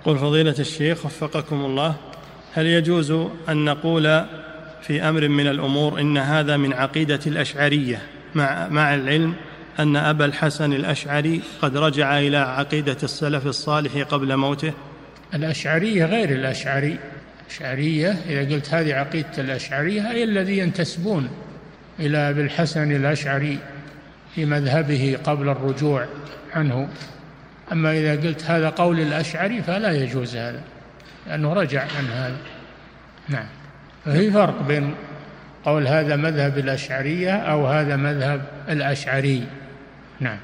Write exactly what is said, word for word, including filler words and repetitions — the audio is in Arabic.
قل فضيلة الشيخ وفقكم الله، هل يجوز أن نقول في أمر من الأمور إن هذا من عقيدة الأشعرية مع, مع العلم أن أبا الحسن الأشعري قد رجع إلى عقيدة السلف الصالح قبل موته؟ الأشعرية غير الأشعري. الأشعرية إذا قلت هذه عقيدة الأشعرية هي الذي ينتسبون إلى أبي الحسن الأشعري في مذهبه قبل الرجوع عنه. أما إذا قلت هذا قول الأشعري فلا يجوز هذا، لأنه رجع عن هذا. نعم. ففي فرق بين قول هذا مذهب الأشعرية أو هذا مذهب الأشعري. نعم.